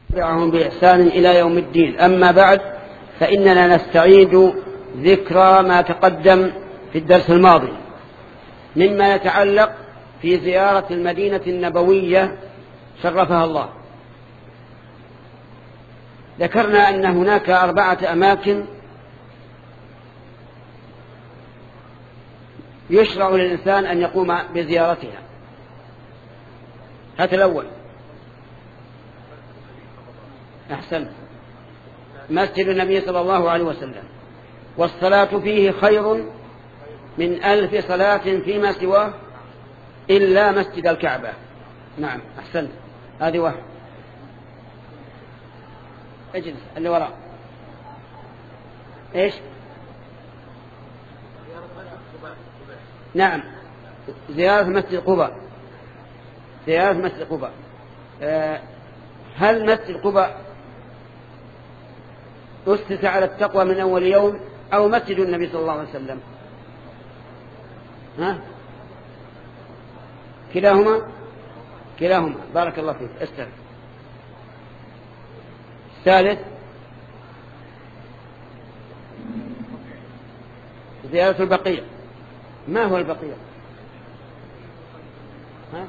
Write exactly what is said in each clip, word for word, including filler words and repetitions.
تبعهم بإحسان إلى يوم الدين. أما بعد، فإننا نستعيد ذكرى ما تقدم في الدرس الماضي مما يتعلق في زيارة المدينة النبوية شرفها الله. ذكرنا أن هناك أربعة أماكن يشرع للإنسان أن يقوم بزيارتها. هذا الأول. أحسن. مسجد النبي صلى الله عليه وسلم، والصلاة فيه خير من ألف صلاة فيما سواه إلا مسجد الكعبة. نعم أحسن. هذه واحد. اجلس اللي وراء. ايش؟ نعم، زيارة مسجد قباء. زيارة مسجد قباء. أه هل مسجد قباء أسس على التقوى من أول يوم أو مسجد النبي صلى الله عليه وسلم؟ ها؟ كلاهما؟ كلاهما. بارك الله فيك. استمع. الثالث زيارة البقيع. ما هو البقيع؟ ها؟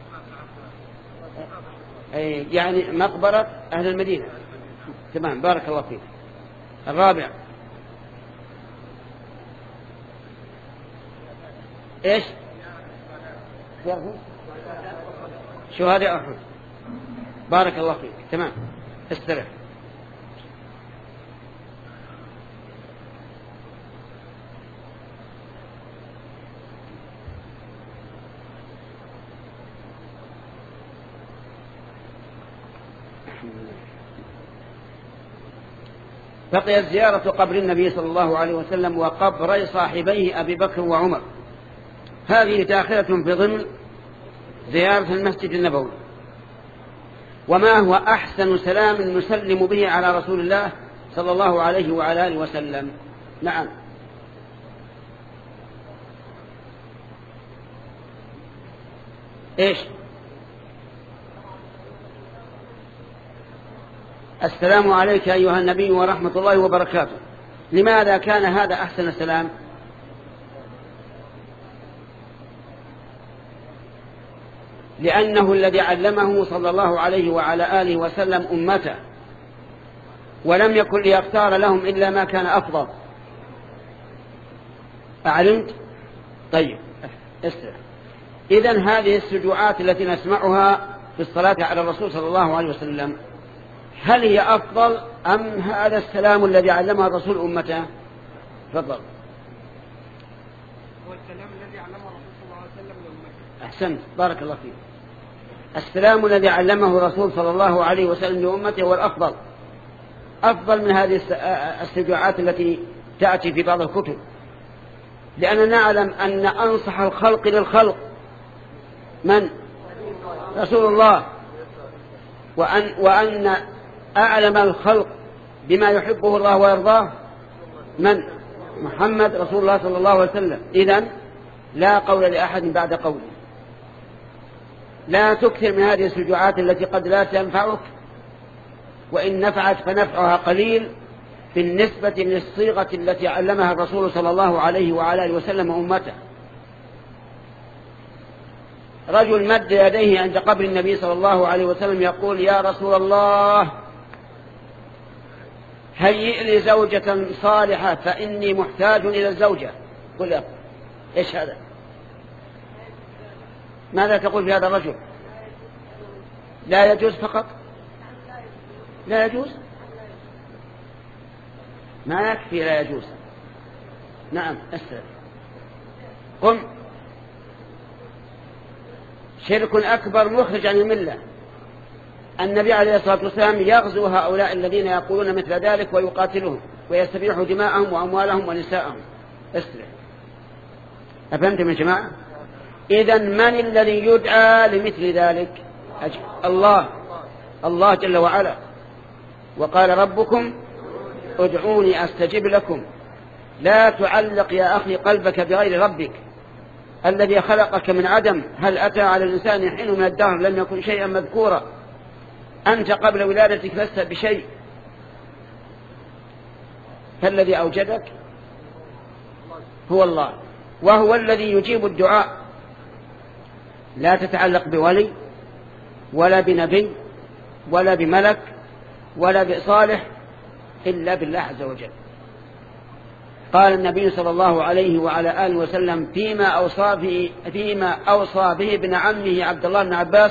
أي يعني مقبرة أهل المدينة. تمام. بارك الله فيك. الرابع ايش؟ شهداء أحد. بارك الله فيك. تمام. استرح. بقيت زيارة قبر النبي صلى الله عليه وسلم وقبر صاحبيه أبي بكر وعمر. هذه داخلة في ضمن زيارة المسجد النبوي. وما هو أحسن سلام نسلم به على رسول الله صلى الله عليه وعلى آله وسلم؟ نعم. إيش؟ السلام عليك أيها النبي ورحمة الله وبركاته. لماذا كان هذا أحسن السلام؟ لأنه الذي علمه صلى الله عليه وعلى آله وسلم أمته، ولم يكن ليختار لهم إلا ما كان أفضل. أعلمت؟ طيب استرح. إذن هذه السجوعات التي نسمعها في الصلاة على الرسول صلى الله عليه وسلم هل هي أفضل أم هذا السلام الذي علمه الرسول أمته؟ تفضل. هو السلام الذي علمه الرسول صلى الله عليه وسلم لأمته. أحسنت. بارك الله فيك. السلام الذي علمه الرسول صلى الله عليه وسلم لأمته هو الأفضل، أفضل من هذه السجوعات التي تأتي في بعض الكتب. لأننا نعلم أن أنصح الخلق للخلق من؟ رسول الله. وأن, وأن أعلم الخلق بما يحبه الله ويرضاه من؟ محمد رسول الله صلى الله عليه وسلم. إذن لا قول لأحد بعد قوله. لا تكثر من هذه السجوعات التي قد لا تنفعك، وإن نفعت فنفعها قليل بالنسبة للصيغة التي علمها الرسول صلى الله عليه وعلى آله وسلم أمته. رجل مد يديه عند قبر النبي صلى الله عليه وسلم يقول: يا رسول الله هيئ لي زوجة صالحة فإني محتاج إلى الزوجة. قل يا إيش هذا؟ ماذا تقول في هذا الرجل؟ لا يجوز فقط؟ لا يجوز؟ ما يكفي لا يجوز. نعم أسأل. قم. شرك أكبر مخرج عن الملة. النبي عليه الصلاة والسلام يغزو هؤلاء الذين يقولون مثل ذلك ويقاتلهم ويستبيح دماءهم وأموالهم ونساءهم. اسرع. أفهمتم يا جماعة؟ إذن من الذي يدعى لمثل ذلك؟ الله. الله جل وعلا. وقال: ربكم ادعوني أستجب لكم. لا تعلق يا أخي قلبك بغير ربك الذي خلقك من عدم. هل أتى على الإنسان حين من الدهر لم يكن شيئا مذكورا؟ أنت قبل ولادتك لست بشيء، فالذي أوجدك هو الله، وهو الذي يجيب الدعاء. لا تتعلق بولي ولا بنبي ولا بملك ولا بصالح إلا بالله عز وجل. قال النبي صلى الله عليه وعلى آله وسلم فيما أوصى به, فيما أوصى به ابن عمه عبد الله بن عباس: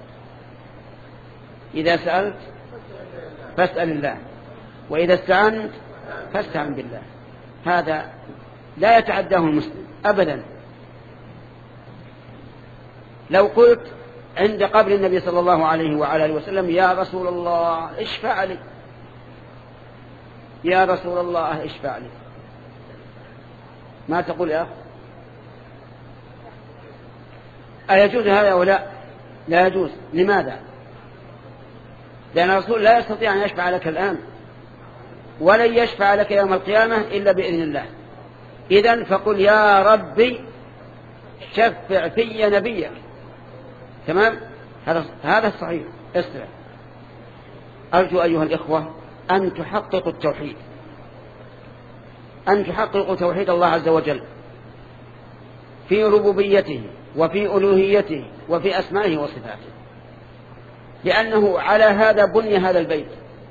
إذا سألت فاسأل الله، وإذا استعنت فاستعن بالله. هذا لا يتعداه المسلم أبدا. لو قلت عند قبر النبي صلى الله عليه وعلى آله وسلم: يا رسول الله اشفع لي، يا رسول الله اشفع لي، ما تقول يا أخي؟ أيجوز هذا أو لا؟ لا يجوز. لماذا؟ لأن الرسول لا يستطيع أن يشفع لك الآن، ولن يشفع لك يوم القيامة إلا بإذن الله. إذن فقل: يا ربي شفع في نبيك. تمام؟ هذا هذا الصحيح. اسمع، أرجو أيها الإخوة أن تحققوا التوحيد، أن تحققوا توحيد الله عز وجل في ربوبيته وفي ألوهيته وفي أسمائه وصفاته، لأنه على هذا بني هذا البيت،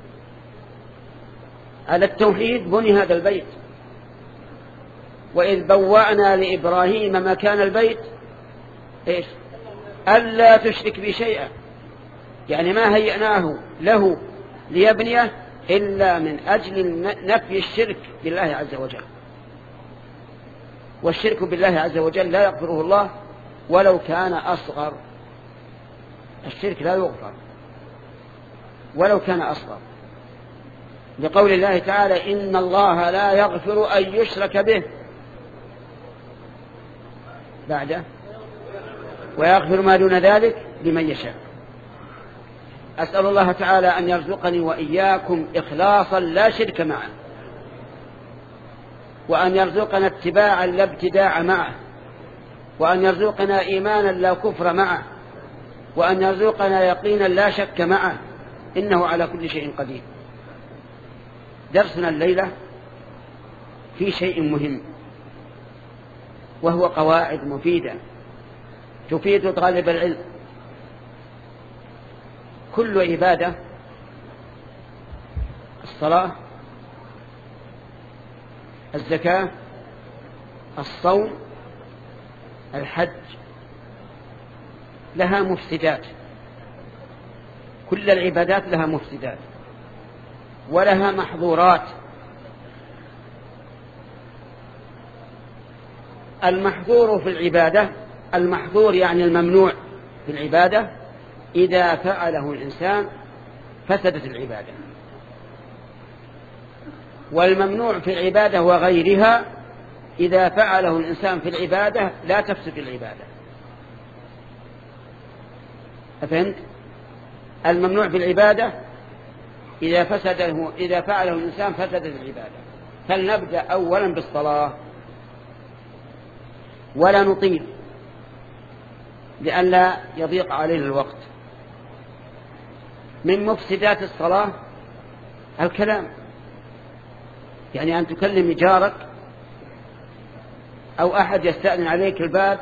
على التوحيد بني هذا البيت. وإذ بوأنا لإبراهيم مكان البيت إيش؟ ألا تشرك بي شيئا، يعني ما هيئناه له ليبنيه إلا من أجل نفي الشرك بالله عز وجل. والشرك بالله عز وجل لا يغفره الله ولو كان أصغر، الشرك لا يغفر ولو كان أصغر، لقول الله تعالى: إن الله لا يغفر أن يشرك به، بعده ويغفر ما دون ذلك لمن يشاء. أسأل الله تعالى أن يرزقني وإياكم إخلاصا لا شرك معه، وأن يرزقنا اتباعا لا ابتداع معه، وأن يرزقنا إيمانا لا كفر معه، وأن يرزقنا يقينا لا شك معه، إنه على كل شيء قدير. درسنا الليلة في شيء مهم، وهو قواعد مفيدة تفيد طالب العلم. كل عبادة، الصلاة، الزكاة، الصوم، الحج، لها مفسدات. كل العبادات لها مفسدات ولها محظورات. المحظور في العبادة، المحظور يعني الممنوع في العبادة، إذا فعله الإنسان فسدت العبادة. والممنوع في العبادة وغيرها إذا فعله الإنسان في العبادة لا تفسد العبادة. أفهمت؟ الممنوع في العبادة إذا فسده إذا فعله الإنسان فسدت العبادة. فلنبدأ أولا بالصلاة، ولا نطيل لئلا يضيق علينا الوقت. من مفسدات الصلاة الكلام، يعني أن تكلم جارك أو أحد يستأذن عليك الباب،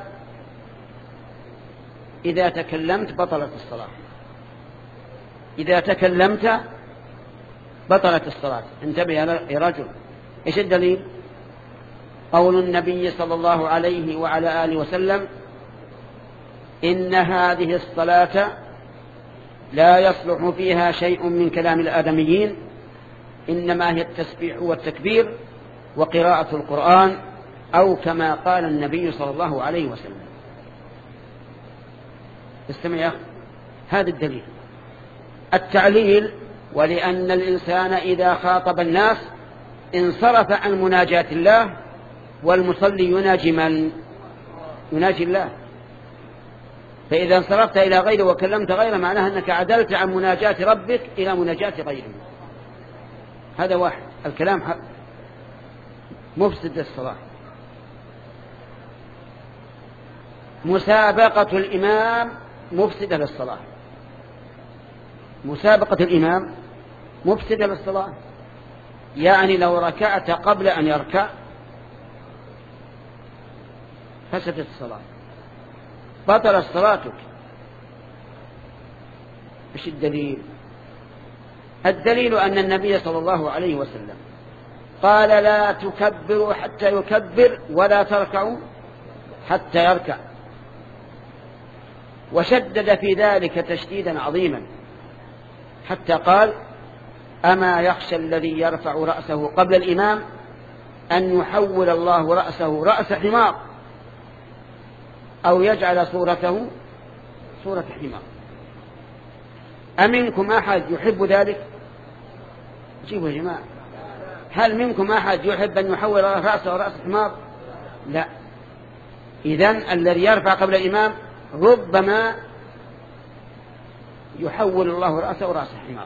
إذا تكلمت بطلت الصلاة. إذا تكلمت بطلت الصلاة. انتبه يا رجل. إيش الدليل؟ قول النبي صلى الله عليه وعلى آله وسلم: إن هذه الصلاة لا يصلح فيها شيء من كلام الآدميين، إنما هي التسبيح والتكبير وقراءة القرآن، أو كما قال النبي صلى الله عليه وسلم. استمع يا أخي، هذا الدليل. التعليل: ولأن الإنسان إذا خاطب الناس انصرف عن مناجاة الله، والمصلي يناجي من؟ يناجي الله. فإذا انصرفت إلى غيره وكلمت غيره معناها أنك عدلت عن مناجاة ربك إلى مناجاة غيره. هذا واحد. الكلام حق مفسد الصلاة. مسابقة الإمام مفسدة للصلاة. مسابقة الإمام مفسدة للصلاة، يعني لو ركعت قبل أن يركع فسدت الصلاة، بطلت صلاتك. ايش الدليل؟ الدليل أن النبي صلى الله عليه وسلم قال لا تكبروا حتى يكبر ولا تركعوا حتى يركع، وشدد في ذلك تشديدا عظيما حتى قال أما يخشى الذي يرفع رأسه قبل الإمام أن يحول الله رأسه رأس حمار أو يجعل صورته صورة حمار. أمنكم أحد يحب ذلك؟ جيبوا يا جماعة، هل منكم أحد يحب أن يحول رأسه رأس حمار؟ لا. إذن الذي يرفع قبل الإمام ربما يحول الله رأسه رأس حمار.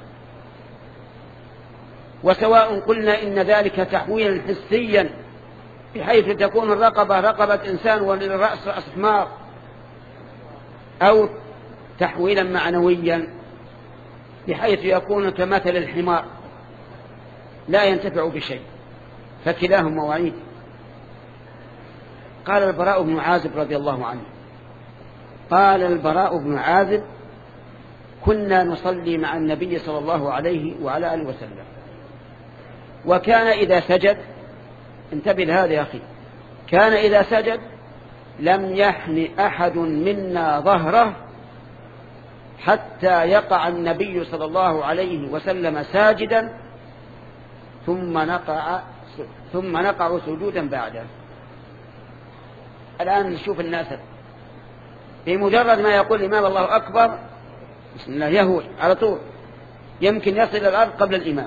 وسواء قلنا إن ذلك تحويلا حسيا بحيث تكون الرقبة رقبة إنسان والرأس رأس حمار، أو تحويلا معنويا بحيث يكون كمثل الحمار لا ينتفع بشيء، فكلاهما وعيد. قال البراء بن عازب رضي الله عنه، قال البراء بن عازب كنا نصلي مع النبي صلى الله عليه وعلى آله وسلم، وكان إذا سجد، انتبه لهذا يا أخي، كان إذا سجد لم يحن أحد منا ظهره حتى يقع النبي صلى الله عليه وسلم ساجدا ثم نقع ثم نقع سجودا بعده. الآن نشوف الناس بمجرد ما يقول الإمام الله أكبر بسم الله يهوي على طول، يمكن يصل إلى الأرض قبل الإمام.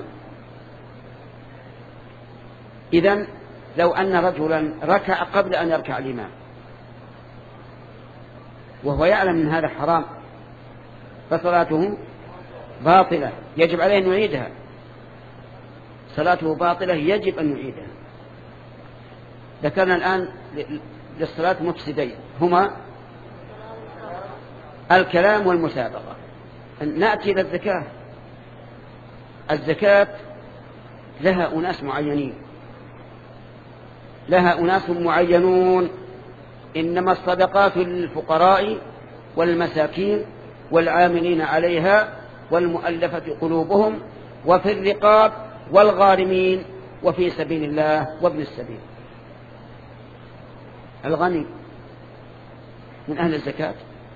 إذن لو أن رجلا ركع قبل أن يركع الإمام وهو يعلم من هذا حرام فصلاته باطلة، يجب عليه أن يعيدها، صلاته باطلة يجب أن يعيدها. ذكرنا الآن للصلاة مفسدين هما الكلام والمسابقة. نأتي إلى الزكاة. الزكاة لها أناس معينين، لها أناس معينون، إنما الصدقات للفقراء والمساكين والعاملين عليها والمؤلفة قلوبهم وفي الرقاب والغارمين وفي سبيل الله وابن السبيل. الغني من أهل الزكاة؟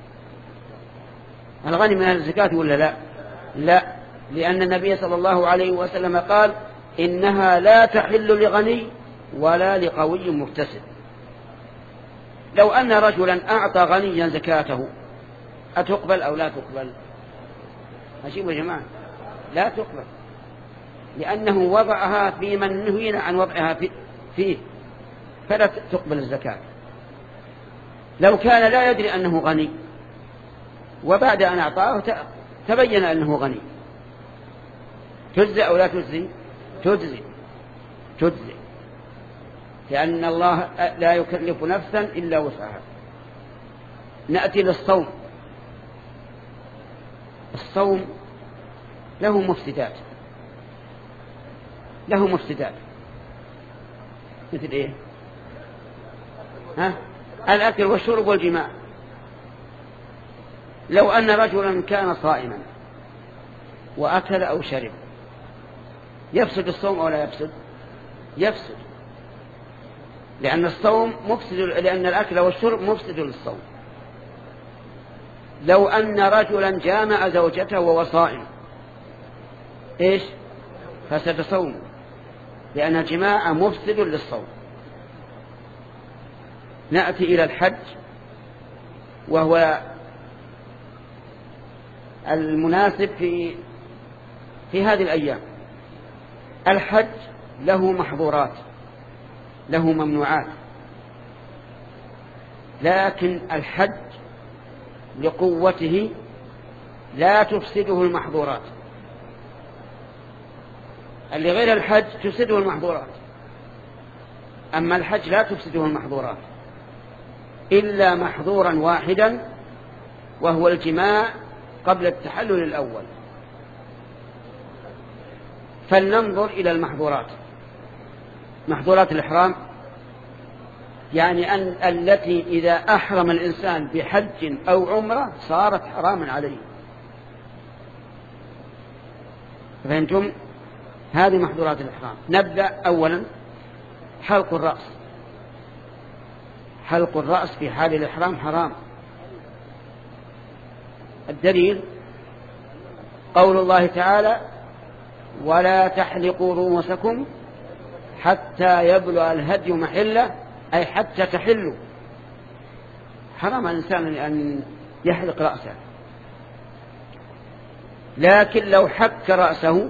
الغني من أهل الزكاة ولا لا؟ لا، لأن النبي صلى الله عليه وسلم قال إنها لا تحل لغني ولا لقوي مكتسب. لو أن رجلا أعطى غنيا زكاته أتقبل أو لا تقبل؟ أجيبوا يا جماعة، لا تقبل، لأنه وضعها في من نهينا عن وضعها فيه، فلا تقبل الزكاة. لو كان لا يدري أنه غني وبعد أن أعطاه تبين أنه غني، تجزي أو لا تجزي؟ تجزي تجزي لأن الله لا يكلف نفسا إلا وسعها. نأتي للصوم. الصوم له مفسدات، له مفسدات مثل إيه؟ ها؟ الأكل والشرب والجماع. لو أن رجلا كان صائما وأكل أو شرب يفسد الصوم أو لا يفسد؟ يفسد، لأن الصوم مفسد، لأن الأكل والشرب مفسد للصوم. لو أن رجلا جامع زوجته وهو صائم إيش؟ فسد صومه، لأن الجماع مفسد للصوم. نأتي إلى الحج، وهو المناسب في في هذه الأيام. الحج له محظورات، له ممنوعات، لكن الحج لقوته لا تفسده المحظورات. اللي غير الحج تفسده المحظورات، أما الحج لا تفسده المحظورات إلا محظورا واحدا، وهو الجماع قبل التحلل الأول. فلننظر إلى المحظورات. محظورات الإحرام يعني أن التي إذا أحرم الإنسان بحج أو عمرة صارت حراما عليه. فهمتم؟ هذه محظورات الإحرام. نبدأ أولا حلق الرأس. حلق الرأس في حال الإحرام حرام. الدليل قول الله تعالى: ولا تحلقوا رؤوسكم حتى يبلغ الهدي محله، أي حتى تحلوا. حرام الإنسان أن يحلق رأسه، لكن لو حك رأسه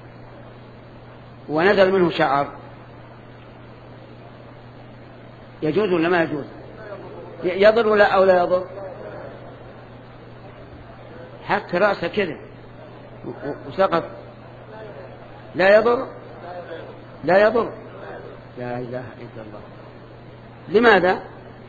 ونزل منه شعر يجوز ولا ما يجوز؟ يضر ولا أو لا يضر؟ حك رأسه كذا وسقط لا يضر؟ لا يضر. لا إله إلا الله. لماذا؟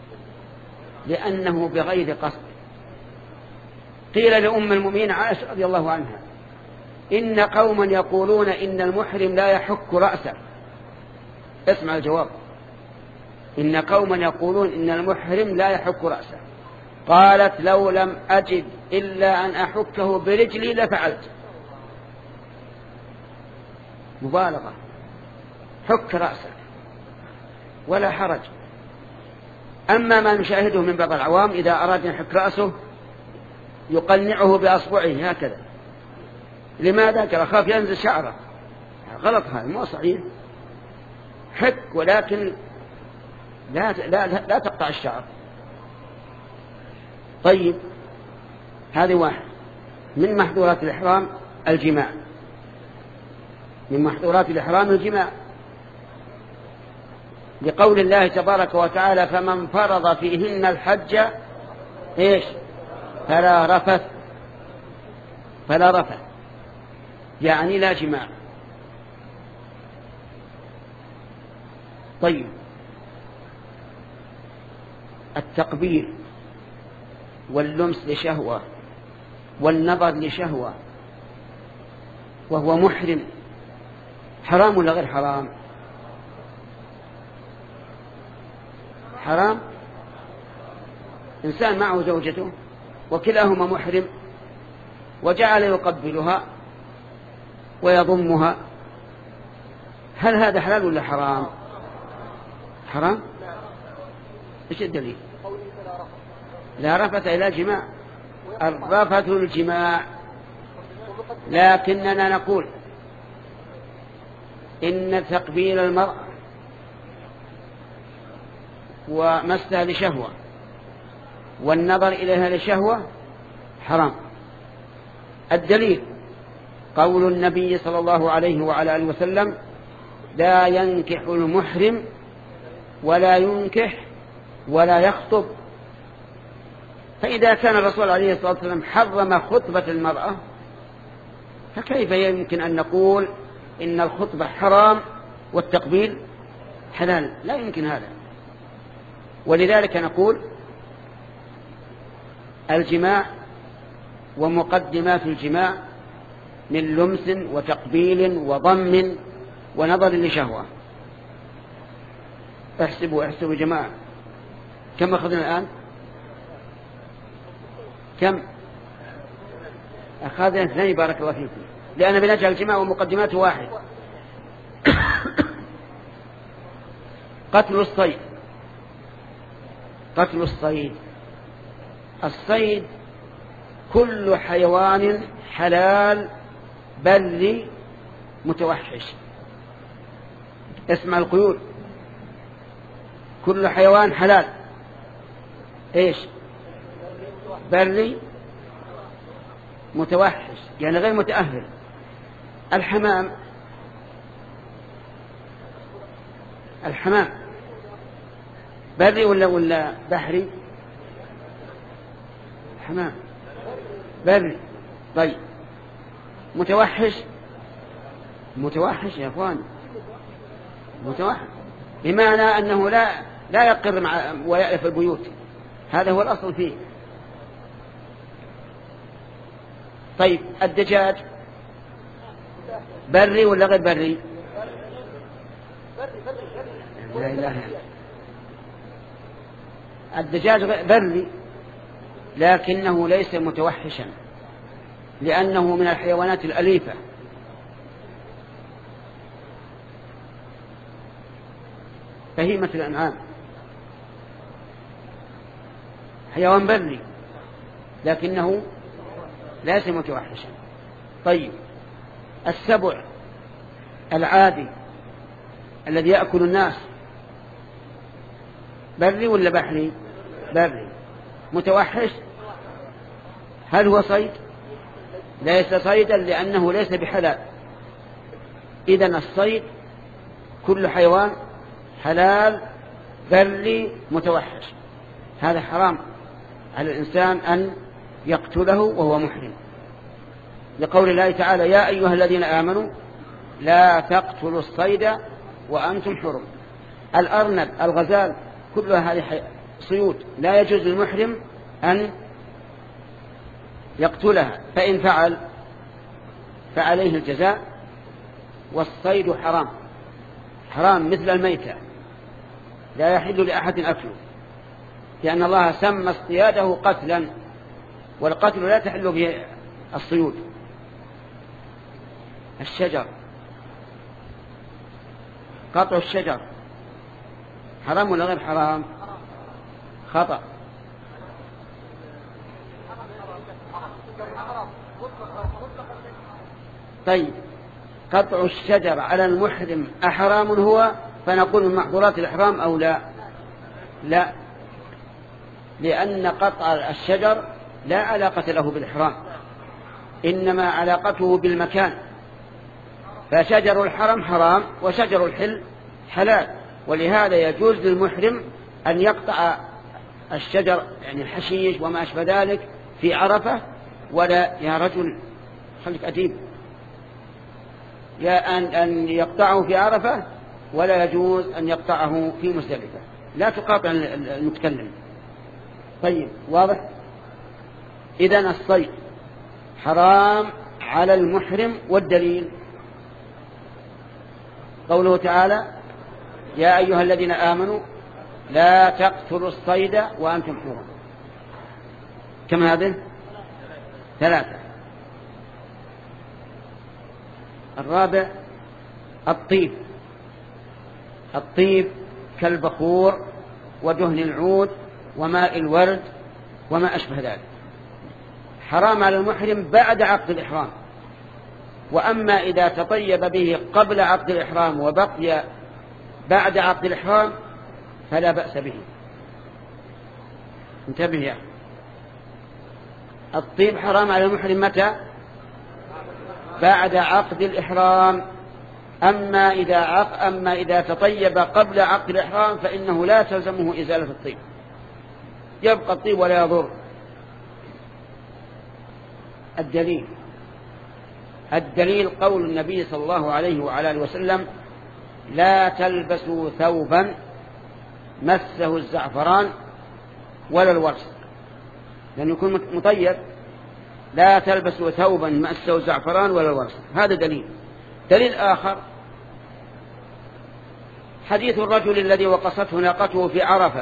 لأنه بغير قصد. قيل لأم المؤمنين عائشة رضي الله عنها: إن قوما يقولون إن المحرم لا يحك رأسه. اسمع الجواب: إن قوما يقولون إن المحرم لا يحك رأسه. قالت: لو لم أجد إلا أن أحكه برجلي لفعلت. مبالغة. حك رأسك ولا حرج. أما ما نشاهده من بعض العوام إذا أراد أن يحك رأسه يقنعه بأصبعه هكذا. لماذا؟ قال: أخاف ينزل شعره. غلط، هذا مو صحيح. حك ولكن لا, لا, لا تقطع الشعر. طيب، هذه واحد من محظورات الإحرام. الجماع من محظورات الإحرام الجماع، لقول الله تبارك وتعالى: فمن فرض فيهن الحج إيش فلا رفث. فلا رفث يعني لا جماع. طيب، التقبيل واللمس لشهوة والنظر لشهوة وهو محرم حرام ولا غير حرام؟ حرام. إنسان معه زوجته وكلاهما محرم وجعل يقبلها ويضمها، هل هذا حلال ولا حرام؟ حرام. ايش الدليل؟ لا رفث إلى جماع. الرفث الجماع. لكننا نقول إن تقبيل المرأة ومسها لشهوة والنظر إليها لشهوة حرام. الدليل قول النبي صلى الله عليه وعلى آله وسلم: لا ينكح المحرم ولا ينكح ولا يخطب. فإذا كان الرسول عليه الصلاة والسلام حرم خطبة المرأة، فكيف يمكن أن نقول إن الخطبة حرام والتقبيل حلال؟ لا يمكن هذا. ولذلك نقول الجماع ومقدمات الجماع من لمس وتقبيل وضم ونظر لشهوة. احسبوا احسبوا جماعة، كم أخذنا الآن؟ كم أخذنا؟ اثنين. بارك الله فيكم. لأن بنجعل الجماع ومقدماته واحد. قتل الصيد. قتل الصيد الصيد كل حيوان حلال بري متوحش. اسمع القيود: كل حيوان حلال ايش؟ بري متوحش يعني غير متأهل. الحمام الحمام بري ولا ولا بحري؟ حمام بري. طيب، متوحش؟ متوحش يا اخوان، متوحش بمعنى أنه لا لا يقر مع ويألف البيوت. هذا هو الأصل فيه. طيب، الدجاج بري ولا غير بري؟ لا إله إلا الله. الدجاج بري لكنه ليس متوحشا، لأنه من الحيوانات الأليفة. بهيمة الأنعام حيوان بري لكنه ليس متوحشا. طيب السبع العادي الذي يأكل الناس بري ولا بحري؟ بري. متوحش؟ هل هو صيد؟ ليس صيدا لأنه ليس بحلال. إذن الصيد كل حيوان حلال بري متوحش، هذا حرام على الإنسان أن يقتله وهو محرم، لقول الله تعالى يا أيها الذين آمنوا لا تقتلوا الصيد وأنتم حرم. الأرنب الغزال كلها هذه صيود لا يجوز للمحرم أن يقتلها، فإن فعل فعليه الجزاء. والصيد حرام حرام مثل الميتة، لا يحل لأحد أكله، لأن الله سمى اصطياده قتلا، والقتل لا تحل به الصيود. الشجر قطع الشجر حرام ولا غير حرام؟ خطأ. طيب قطع الشجر على المحرم أحرام هو؟ فنقول من محظورات الإحرام أو لا؟ لا، لأن قطع الشجر لا علاقة له بالإحرام، إنما علاقته بالمكان. فشجر الحرم حرام وشجر الحل حلال، ولهذا يجوز للمحرم أن يقطع الشجر يعني الحشيش وما أشبه ذلك في عرفة، ولا يا رجل خليك أديب يا أن, أن يقطعه في عرفة، ولا يجوز أن يقطعه في مزدلفة، لا تقاطع المتكلم. طيب واضح؟ إذن الصيد حرام على المحرم. والدليل قوله تعالى يا أيها الذين آمنوا لا تقتلوا الصيد وأنتم حرم. كم هذه؟ ثلاثة. الرابع الطيب. الطيب كالبخور ودهن العود وماء الورد وما أشبه ذلك، حرام على المحرم بعد عقد الإحرام. وأما إذا تطيب به قبل عقد الإحرام وبقي بعد عقد الإحرام فلا بأس به. انتبه يا الطيب حرام على المحرم متى؟ بعد عقد الإحرام. أما إذا, عق... أما إذا تطيب قبل عقد الإحرام فإنه لا تلزمه إزالة الطيب، يبقى الطيب ولا يضر. الدليل الدليل قول النبي صلى الله عليه وعلى آله وسلم لا تلبسوا ثوبا مسه الزعفران ولا الورس، لأنه يكون مطيب. لا تلبسوا ثوبا مسه الزعفران ولا الورس، هذا دليل. دليل آخر حديث الرجل الذي وقصته ناقته في عرفة،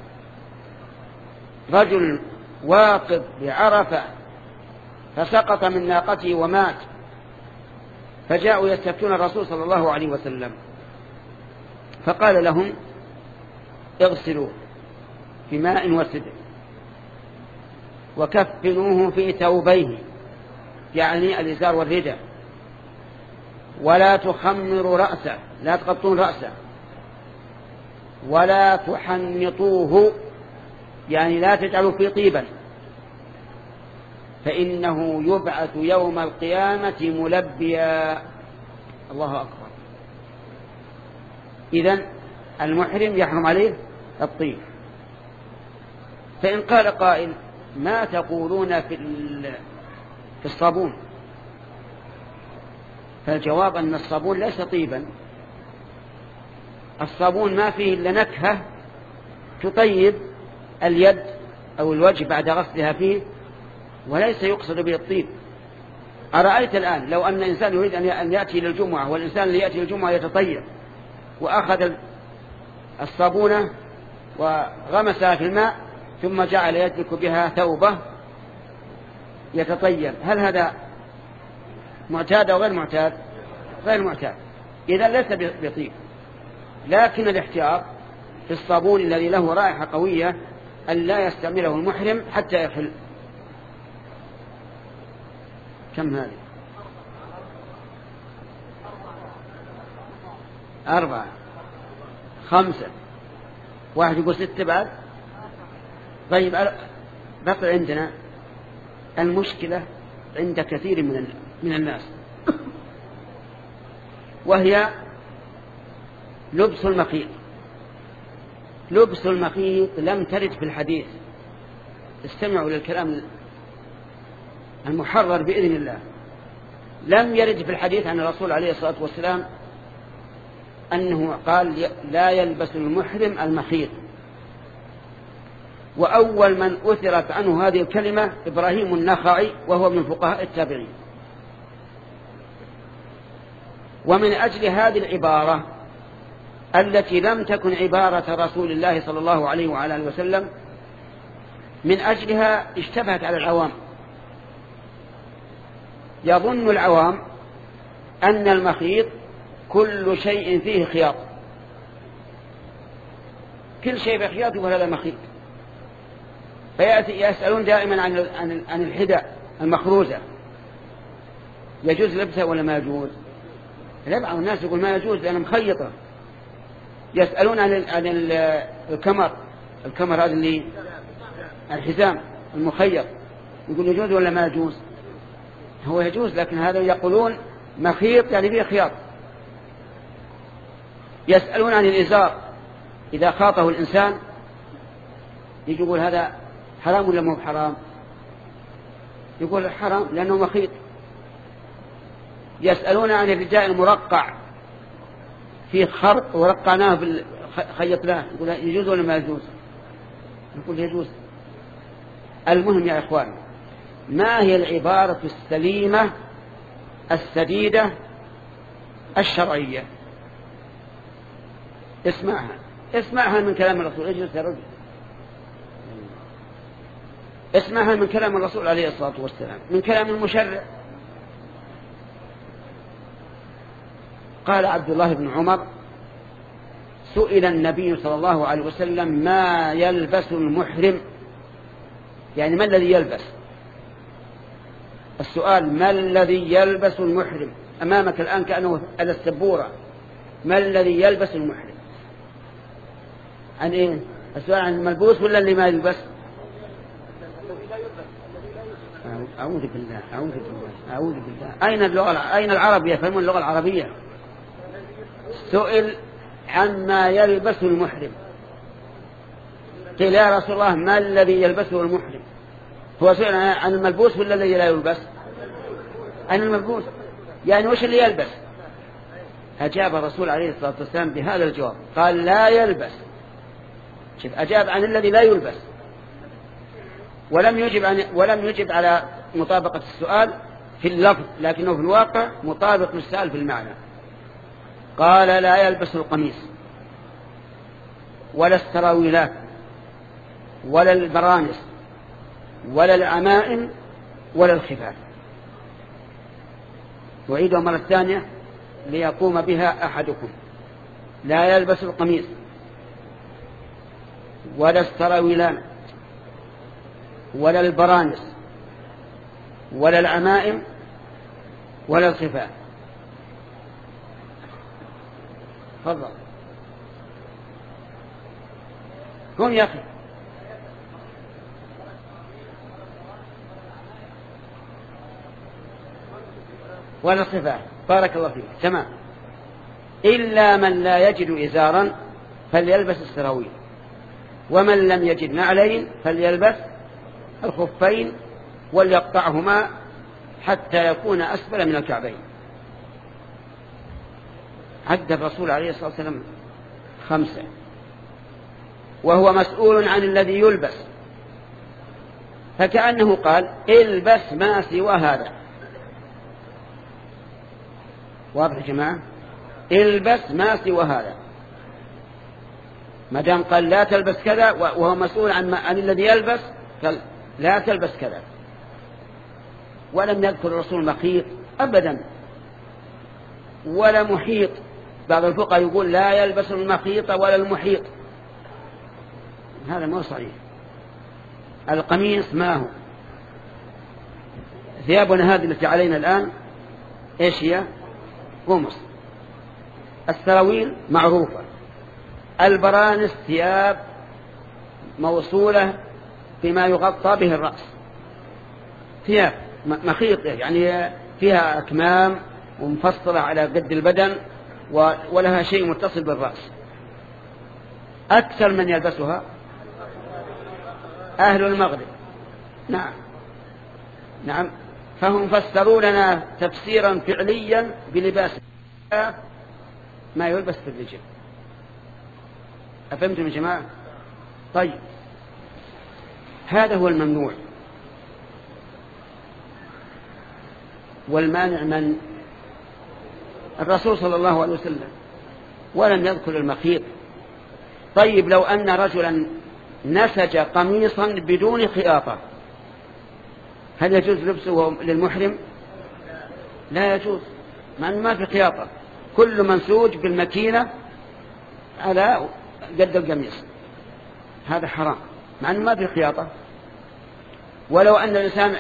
رجل واقف بعرفة فسقط من ناقته ومات، فجاءوا يستفتون الرسول صلى الله عليه وسلم، فقال لهم اغسلوا بماء وسدر وكفنوه في ثوبيه، يعني الإزار والرداء، ولا تخمروا رأسه، لا تغطون رأسه، ولا تحنطوه، يعني لا تجعلوا فيه طيبا، فإنه يبعث يوم القيامة ملبيا. الله أكبر. إذن المحرم يحرم عليه الطيب. فإن قال قائل ما تقولون في في الصابون؟ فالجواب أن الصابون ليس طيبا، الصابون ما فيه إلا نكهة تطيب اليد أو الوجه بعد غسلها فيه، وليس يقصد به الطيب. أرأيت الآن لو أن إنسان يريد أن يأتي للجمعة، والإنسان اللي يأتي للجمعة يتطير، وأخذ الصابونة وغمسها في الماء ثم جعل يدلك بها ثوبه يتطير، هل هذا معتاد أو غير معتاد؟ غير معتاد، إذا ليس بطيب. لكن الاحتياط في الصابون الذي له رائحة قوية أن لا يستعمله المحرم حتى يحل. كم هذه؟ أربعة، خمسة، واحد يقول ستة بعد. طيب بقي عندنا المشكلة عند كثير من من الناس، وهي لبس المخيط. لبس المخيط لم ترد في الحديث، استمعوا للكلام المحرر بإذن الله. لم يرد في الحديث عن الرسول عليه الصلاة والسلام أنه قال لا يلبس المحرم المخيط. وأول من أثرت عنه هذه الكلمة إبراهيم النخعي، وهو من فقهاء التابعين. ومن أجل هذه العبارة التي لم تكن عبارة رسول الله صلى الله عليه وعلى آله وسلم، من أجلها اشتبهت على العوام. يظن العوام أن المخيط كل شيء فيه خياط، كل شيء بخياط يقول هذا مخيط. فيأتي يسألون دائما عن عن الحذاء المخروزة، يجوز لبسها ولا ما يجوز؟ لا، بعض الناس يقول ما يجوز لأنها مخيطة. يسألون عن عن الكمر، الكمر هذا اللي الحزام المخيط، يقول يجوز ولا ما يجوز؟ هو يجوز، لكن هذا يقولون مخيط يعني فيه خياط. يسألون عن الإزار، إذا خاطه الإنسان يقول هذا حرام ولا مو حرام؟ يقول حرام لأنه مخيط. يسألون عن الرداء المرقع، فيه خرق ورقعناه خيطناه، يقول يجوز ولا ما يجوز؟ يقول يجوز. المهم يا إخوان، ما هي العبارة السليمة السديدة الشرعية؟ اسمعها اسمعها من كلام الرسول. اجلس يا رجل، اسمعها من كلام الرسول عليه الصلاة والسلام، من كلام المشرع. قال عبد الله بن عمر: سئل النبي صلى الله عليه وسلم ما يلبس المحرم، يعني ما الذي يلبس. السؤال ما الذي يلبس المحرم أمامك الآن كأنه على السبورة. ما الذي يلبس المحرم؟ عن إيه؟ السؤال عن الملبوس ولا اللي ما يلبس؟ أعوذ بالله أعوذ بالله أعوذ بالله. أين اللغة؟ أين العرب يفهمون اللغة العربية؟ سئل عما يلبس المحرم، قيل يا رسول الله ما الذي يلبسه المحرم؟ هو سئل عن الملبوس ولا الذي لا يلبس؟ عن الملبوس، يعني وش اللي يلبس؟ أجاب الرسول عليه الصلاة والسلام بهذا الجواب، قال لا يلبس. شوف، أجاب عن الذي لا يلبس، ولم يجب عن ولم يجب على مطابقة السؤال في اللفظ، لكنه في الواقع مطابق للسؤال في المعنى. قال لا يلبس القميص ولا السراويلات ولا البرانس ولا العمائم ولا الخفاف. وعيدها مرة ثانية ليقوم بها أحدكم: لا يلبس القميص ولا السراويلان ولا البرانس ولا العمائم ولا الخفاف. تفضل قم يا أخي. ولا الخفاف، بارك الله فيك، تمام. إلا من لا يجد إزارا فليلبس السراويل، ومن لم يجد نعلين فليلبس الخفين وليقطعهما حتى يكون أسفل من الكعبين. عد الرسول عليه الصلاة والسلام خمسة، وهو مسؤول عن الذي يلبس، فكأنه قال البس ما سوى هذا. واضح يا جماعة؟ البس ما سوى هذا، ما دام قال لا تلبس كذا وهو مسؤول عن, عن الذي يلبس، قال لا تلبس كذا. ولم يذكر الرسول مخيط أبدا ولا محيط. بعض الفقهاء يقول لا يلبس المخيط ولا المحيط، هذا مو صحيح. القميص ما هو ثيابنا هذه التي علينا الآن إيش هي؟ قمص. السراويل معروفة. البرانس ثياب موصولة بما يغطى به الرأس، ثياب مخيط يعني فيها أكمام ومفصلة على قد البدن ولها شيء متصل بالرأس. أكثر من يلبسها أهل المغرب. نعم نعم، فهم فسروا لنا تفسيرا فعليا بلباس ما يلبس في الرجل. أفهمتم يا جماعة؟ طيب، هذا هو الممنوع. والمانع من؟ الرسول صلى الله عليه وسلم، ولم يذكر المخيط. طيب، لو أن رجلا نسج قميصا بدون خياطة، هل يجوز لبسه للمحرم؟ لا يجوز، مع أنه ما في خياطة، كل منسوج بالمكينة على قد القميص، هذا حرام مع أنه ما في خياطة. ولو أن الإنسان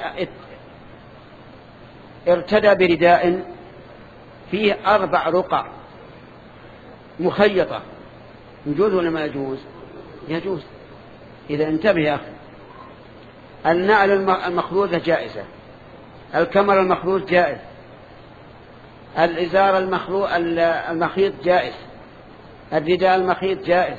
ارتدى برداء فيه أربع رقع مخيطة، يجوز ولا ما يجوز؟ يجوز. إذا انتبه يا أخي، النعل المخروزة جائزة، الكمر المخروز جائز، الإزار المخيط جائز، الرداء المخيط جائز،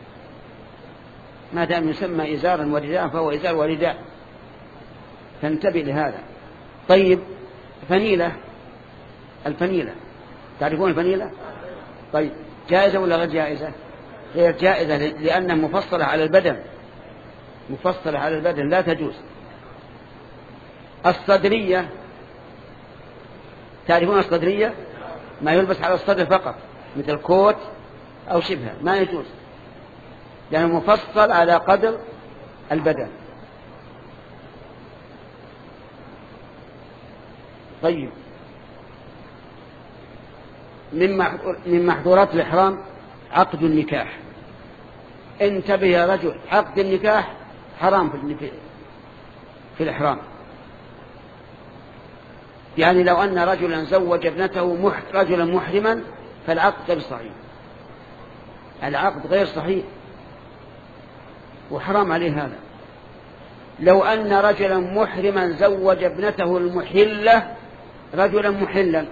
ما دام يسمى إزارا ورداء فهو إزار ورداء، فانتبه لهذا. طيب، فنيلة، الفنيلة تعرفون الفنيلة؟ طيب، جائزة ولا غير جائزة؟ غير جائزة، لأنها مفصلة على البدن، مفصلة على البدن لا تجوز. الصدرية، تعرفون الصدرية؟ ما يلبس على الصدر فقط، مثل كوت أو شبهه، ما يجوز لأنه مفصل على قدر البدن. طيب، من محظورات الإحرام عقد النكاح. انتبه يا رجل، عقد النكاح حرام في في الإحرام. يعني لو أن رجلا زوج ابنته رجلا محرما فالعقد غير صحيح، العقد غير صحيح وحرام عليه هذا. لو أن رجلا محرما زوج ابنته المحلة رجلا محلا،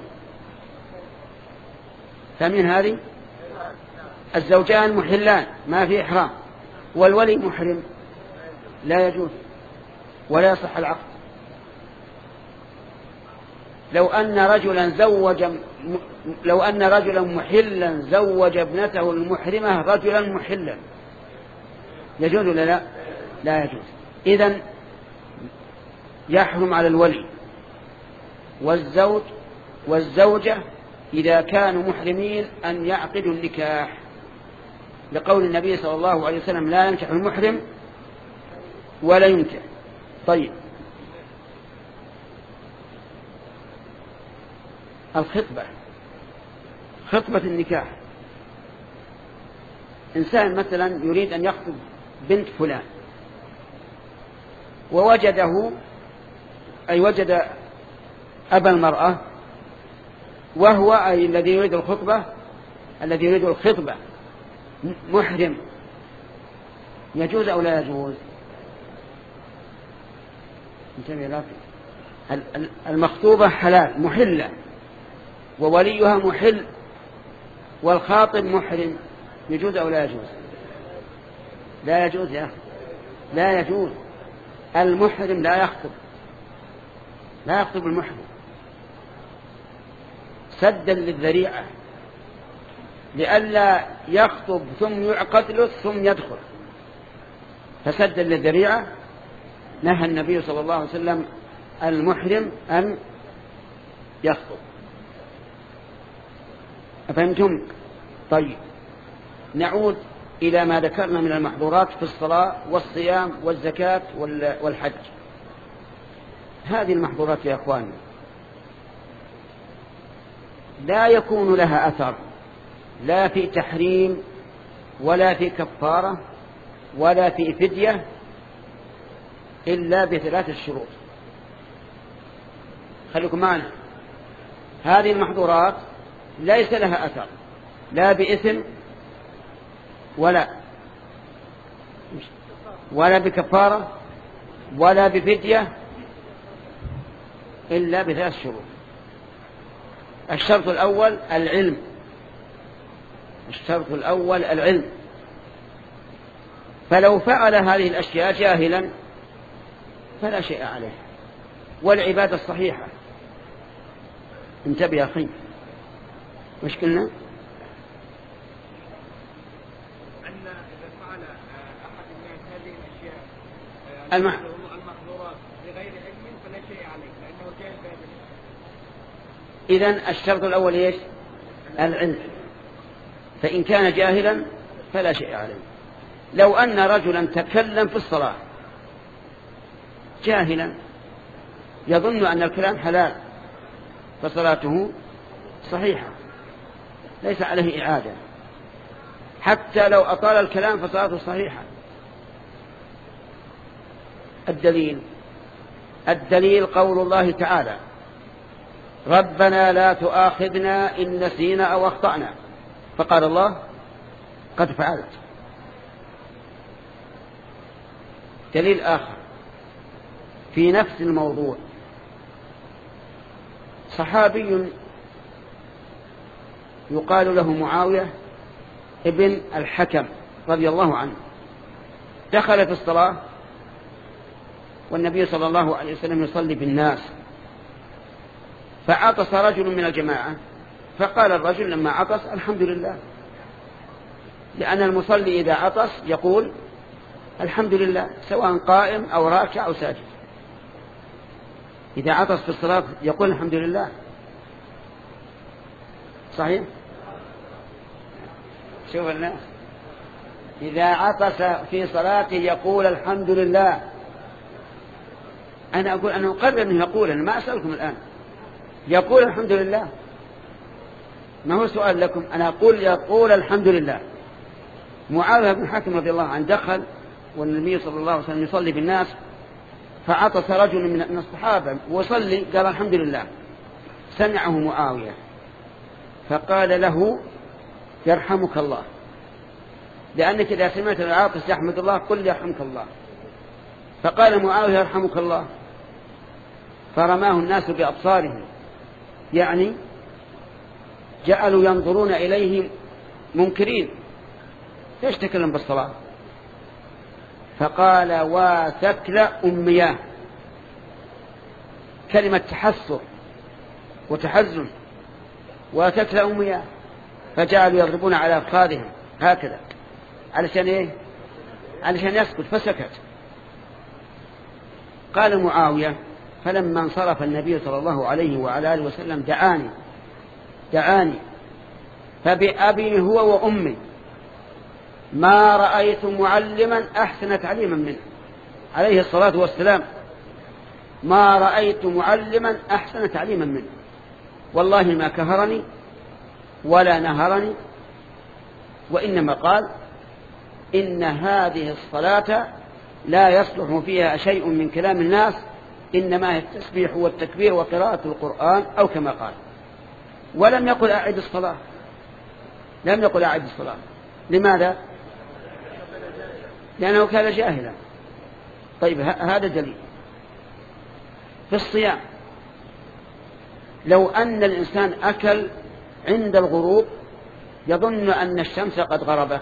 فمن هذه الزوجان محلان ما في إحرام، والولي محرم، لا يجوز ولا يصح العقد. لو أن رجلا زوج لو أن رجلا محلا زوج ابنته المحرمة رجلا محلا، يجوز ولا لا؟ لا يجوز. إذن يحرم على الولي والزوج والزوجة إذا كانوا محرمين أن يعقدوا النكاح، لقول النبي صلى الله عليه وسلم لا ينكح المحرم ولا ينكح. طيب، الخطبة، خطبة النكاح. إنسان مثلا يريد أن يخطب بنت فلان ووجده أي وجد أبا المرأة وهو أي الذي يريد الخطبة الذي يريد الخطبة محرم، يجوز أو لا يجوز؟ انتبه لك، المخطوبة حلال محلة ووليها محل والخاطب محرم، يجوز أو لا يجوز؟ لا يجوز يا أخي، لا يجوز. المحرم لا يخطب، لا يخطب المحرم سدا للذريعة، لئلا يخطب ثم يعقد له ثم يدخل، فسدا للذريعة نهى النبي صلى الله عليه وسلم المحرم أن يخطب. أفهمتم؟ طيب نعود إلى ما ذكرنا من المحظورات في الصلاة والصيام والزكاة والحج. هذه المحظورات يا أخواني لا يكون لها أثر لا في تحريم ولا في كفارة ولا في فدية إلا بثلاثة شروط. خليكم معنا. هذه المحظورات ليس لها أثر لا بإثم ولا ولا بكفارة ولا بفدية إلا بثلاث شروط. الشرط الأول العلم. الشرط الأول العلم. فلو فعل هذه الأشياء جاهلا فلا شيء عليه. والعبادة الصحيحة. انتبه يا أخي. مش قلنا أن إذا فعل أحد من هذه الأشياء المحظورات بغير علم فلا شيء عليه لأنه جاهل بهذا. إذن الشرط الأول إيش؟ العلم. فإن كان جاهلا فلا شيء عليه. لو أن رجلا تكلم في الصلاة جاهلا يظن أن الكلام حلال فصلاته صحيحة ليس عليه إعادة، حتى لو أطال الكلام فصلاته صحيحة. الدليل الدليل قول الله تعالى ربنا لا تؤاخذنا إن نسينا أو أخطأنا، فقال الله قد فعلت. دليل آخر في نفس الموضوع. صحابي يقال له معاوية ابن الحكم رضي الله عنه دخل في الصلاة والنبي صلى الله عليه وسلم يصلي بالناس، فعطس رجل من الجماعة، فقال الرجل لما عطس الحمد لله، لأن المصلي إذا عطس يقول الحمد لله سواء قائم أو راكع أو ساجد. إذا عطس في الصلاة يقول الحمد لله. صحيح؟ شوف الناس إذا عطس في صلاته يقول الحمد لله. أنا أقول أنا أقرر أنه يقول، أنا ما أسألكم الآن، يقول الحمد لله، ما هو سؤال لكم، أنا أقول يقول الحمد لله. معاوية بن حاتم رضي الله عنه دخل والنبي صلى الله عليه وسلم يصلي بالناس، فعطس رجل من الصحابة وصلي قال الحمد لله، سمعه معاوية فقال له يرحمك الله، لأنك إذا سمعت العاطس يحمد الله قل يرحمك الله. فقال معاوية يرحمك الله، فرماه الناس بأبصارهم، يعني جعلوا ينظرون إليه منكرين، ليش تكلم بالصلاة؟ فقال وثكل أمياه، كلمة تحسر وتحزن، وثكل أمياه، فجعلوا يضربون على أفخاذهم هكذا علشان إيه؟ علشان يسكت، فسكت. قال معاوية فلما انصرف النبي صلى الله عليه وعلى آله وسلم دعاني دعاني فبأبي هو وأمي ما رأيت معلما أحسن تعليما منه عليه الصلاة والسلام، ما رأيت معلما أحسن تعليما منه، والله ما كهرني ولا نهرني، وإنما قال إن هذه الصلاة لا يصلح فيها شيء من كلام الناس، إنما هي التسبيح والتكبير وقراءة القرآن أو كما قال. ولم يقل أعد الصلاة، لم يقل أعد الصلاة. لماذا؟ لأنه كان جاهلا. طيب هذا دليل. في الصيام لو أن الإنسان أكل عند الغروب يظن أن الشمس قد غربت،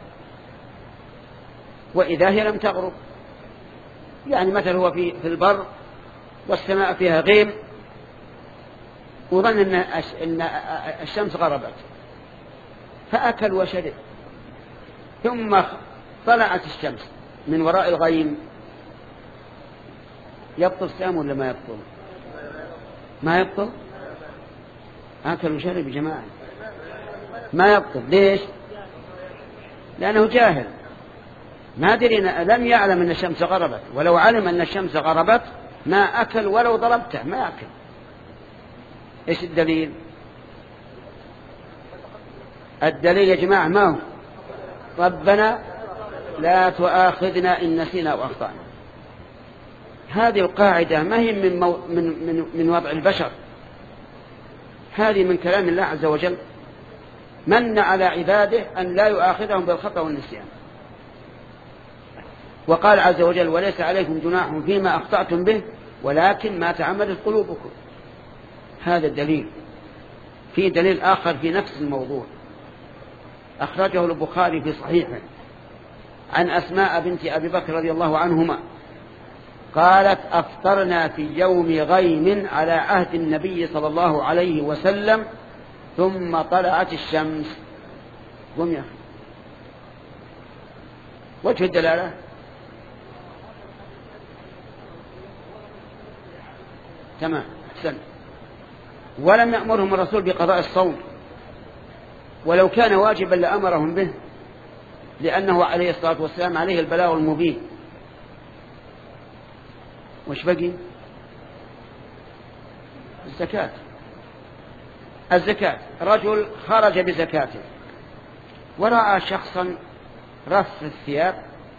وإذا هي لم تغرب، يعني مثلا هو في في البر والسماء فيها غيم وظن أن الشمس غربت، فأكل وشرب، ثم طلعت الشمس من وراء الغيم، يبطل صيام ولا ما يبطل؟ ما يبطل. أكل وشرب يا جماعة، ما يبطل. ليش؟ لأنه جاهل، ما أدري، لم يعلم أن الشمس غربت، ولو علم أن الشمس غربت ما أكل ولو ضربته ما أكل. إيش الدليل؟ الدليل يا جماعة ما هو؟ ربنا لا تؤاخذنا إن نسينا وأخطأنا. هذه القاعدة ما هي من, مو من, من, من وضع البشر، هذه من كلام الله عز وجل، من على عباده أن لا يؤاخذهم بالخطأ والنسيان. وقال عز وجل وليس عليكم جناح فيما أخطأتم به ولكن ما تعمدت قلوبكم. هذا الدليل. في دليل آخر في نفس الموضوع أخرجه البخاري في صحيحه عن أسماء بنت أبي بكر رضي الله عنهما قالت أفطرنا في يوم غيم على عهد النبي صلى الله عليه وسلم ثم طلعت الشمس. قم يا أخي. وجه الدلالة تمام أحسن. ولم يأمرهم الرسول بقضاء الصوم، ولو كان واجبا لأمرهم به، لأنه عليه الصلاة والسلام عليه البلاغ المبين. وش بقي؟ الزكاة. الزكاة رجل خرج بزكاته ورأى شخصا رف الثياب